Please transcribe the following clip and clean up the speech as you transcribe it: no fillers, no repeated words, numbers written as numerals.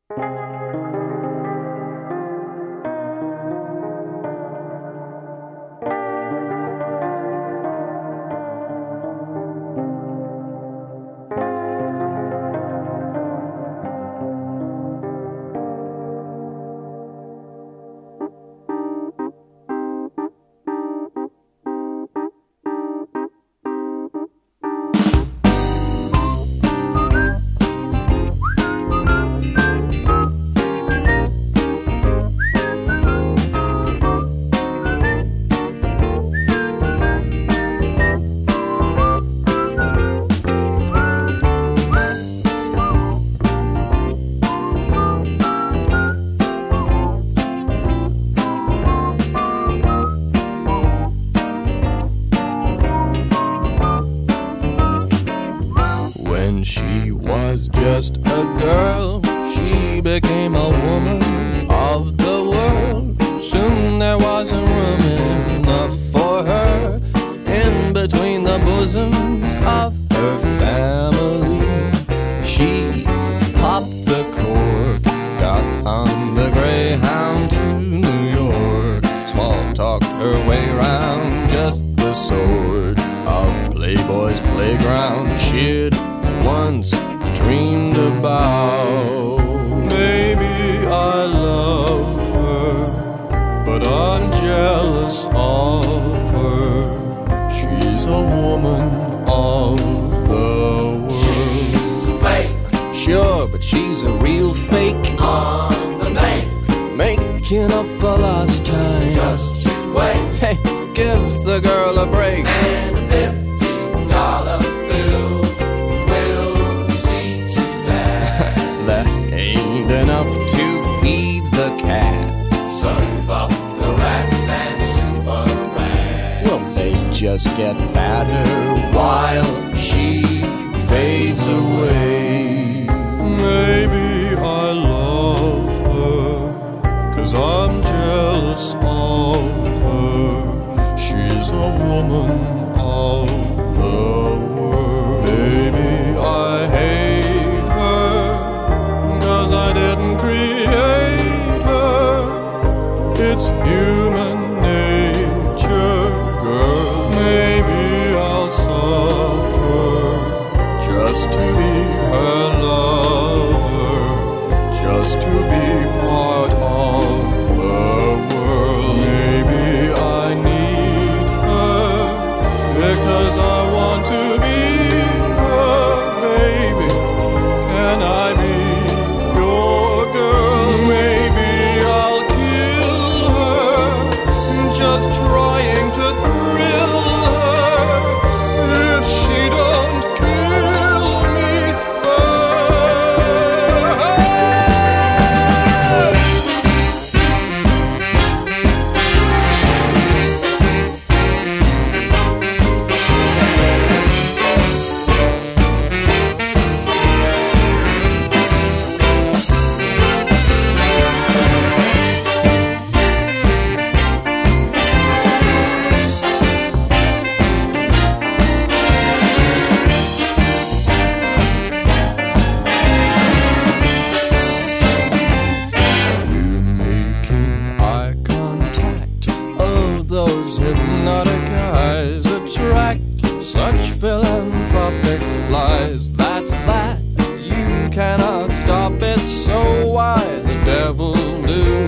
When she was just a girl, she became a woman of the world. Soon there wasn't room enough for her in between the bosoms of her family. She popped the cork, got on the Greyhound to New York, small talked her way round just the sort of Playboy's playground she'd once dreamed about. Maybe I love her, but I'm jealous of her. She's a woman of the world. She's a fake. Sure, but she's a real fake. On the make. Making up for lost time. Just you wait. Hey, give the girl a break. And a $50 bill will see to that. That ain't enough to feed the cat. Serve up the rats and super rats. Well, they just get fatter while she fades away. Maybe I love her, 'cause I'm jealous of her. She's a woman of the world. Maybe I hate her, 'cause I didn't create her. It's human nature, girl. Maybe I'll suffer just to be her lover, just to be part of the world. Maybe I need her because I want to be her, baby. Can I be your girl? Maybe I'll kill her, just trying to thrill her, if she don't kill me first. We're making eye contact. Oh, those hypnotic eyes attract such philanthropic flies. That's that. You cannot stop it, so why the devil do